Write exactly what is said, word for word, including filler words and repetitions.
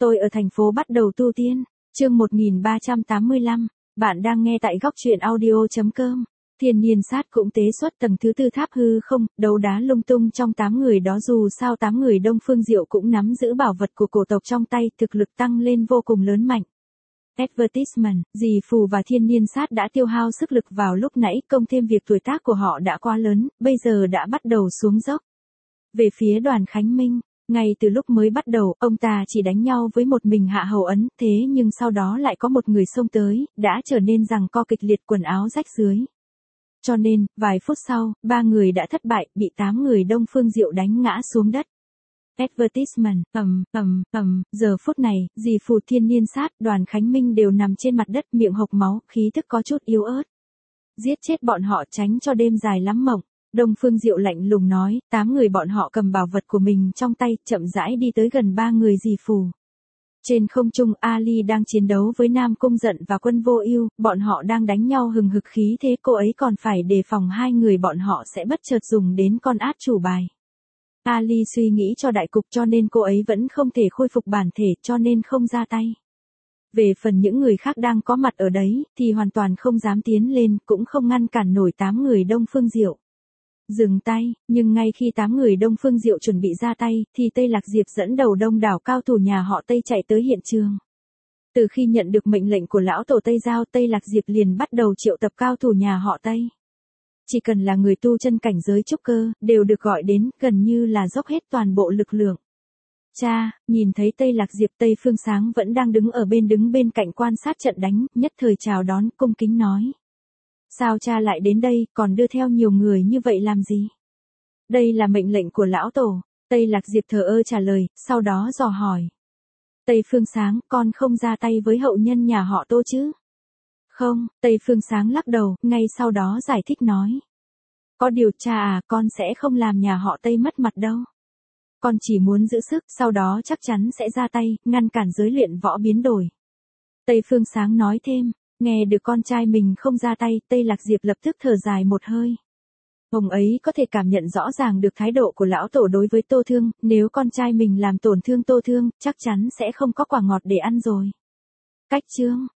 Tôi ở thành phố bắt đầu tu tiên. Chương một nghìn ba trăm tám mươi lăm, bạn đang nghe tại góc truyện audio chấm com. Thiên niên sát cũng tế xuất tầng thứ tư tháp hư không, đấu đá lung tung trong tám người đó, dù sao tám người Đông Phương Diệu cũng nắm giữ bảo vật của cổ tộc trong tay, thực lực tăng lên vô cùng lớn mạnh. Advertisement, dì Phù và Thiên niên sát đã tiêu hao sức lực vào lúc nãy, công thêm việc tuổi tác của họ đã quá lớn, bây giờ đã bắt đầu xuống dốc. Về phía Đoàn Khánh Minh, ngay từ lúc mới bắt đầu, ông ta chỉ đánh nhau với một mình Hạ Hầu Ấn, thế nhưng sau đó lại có một người xông tới, đã trở nên giằng co kịch liệt, quần áo rách rưới. Cho nên, vài phút sau, ba người đã thất bại, bị tám người Đông Phương Diệu đánh ngã xuống đất. Advertisement, ầm, ầm, ầm, giờ phút này, dì Phù, Thiên niên sát, Đoàn Khánh Minh đều nằm trên mặt đất, miệng hộc máu, khí thức có chút yếu ớt. Giết chết bọn họ, tránh cho đêm dài lắm mộng. Đông Phương Diệu lạnh lùng nói, tám người bọn họ cầm bảo vật của mình trong tay, chậm rãi đi tới gần ba người dì Phù. Trên không trung, Ali đang chiến đấu với Nam Cung Giận và Quân Vô Ưu, bọn họ đang đánh nhau hừng hực khí thế, cô ấy còn phải đề phòng hai người bọn họ sẽ bất chợt dùng đến con át chủ bài. Ali suy nghĩ cho đại cục, cho nên cô ấy vẫn không thể khôi phục bản thể, cho nên không ra tay. Về phần những người khác đang có mặt ở đấy, thì hoàn toàn không dám tiến lên, cũng không ngăn cản nổi tám người Đông Phương Diệu. Dừng tay, nhưng ngay khi tám người Đông Phương Diệu chuẩn bị ra tay, thì Tây Lạc Diệp dẫn đầu đông đảo cao thủ nhà họ Tây chạy tới hiện trường. Từ khi nhận được mệnh lệnh của lão tổ Tây Giao, Tây Lạc Diệp liền bắt đầu triệu tập cao thủ nhà họ Tây. Chỉ cần là người tu chân cảnh giới trúc cơ, đều được gọi đến, gần như là dốc hết toàn bộ lực lượng. Cha, nhìn thấy Tây Lạc Diệp, Tây Phương Sáng vẫn đang đứng ở bên đứng bên cạnh quan sát trận đánh, nhất thời chào đón, cung kính nói. Sao cha lại đến đây, còn đưa theo nhiều người như vậy làm gì? Đây là mệnh lệnh của lão tổ. Tây Lạc Diệp thờ ơ trả lời, sau đó dò hỏi. Tây Phương Sáng, con không ra tay với hậu nhân nhà họ Tô chứ? Không, Tây Phương Sáng lắc đầu, ngay sau đó giải thích nói. Có điều cha à, con sẽ không làm nhà họ Tây mất mặt đâu. Con chỉ muốn giữ sức, sau đó chắc chắn sẽ ra tay, ngăn cản giới luyện võ biến đổi. Tây Phương Sáng nói thêm. Nghe được con trai mình không ra tay, Tây Lạc Diệp lập tức thở dài một hơi. Ông ấy có thể cảm nhận rõ ràng được thái độ của lão tổ đối với Tô Thương, nếu con trai mình làm tổn thương Tô Thương, chắc chắn sẽ không có quả ngọt để ăn rồi. Cách chương,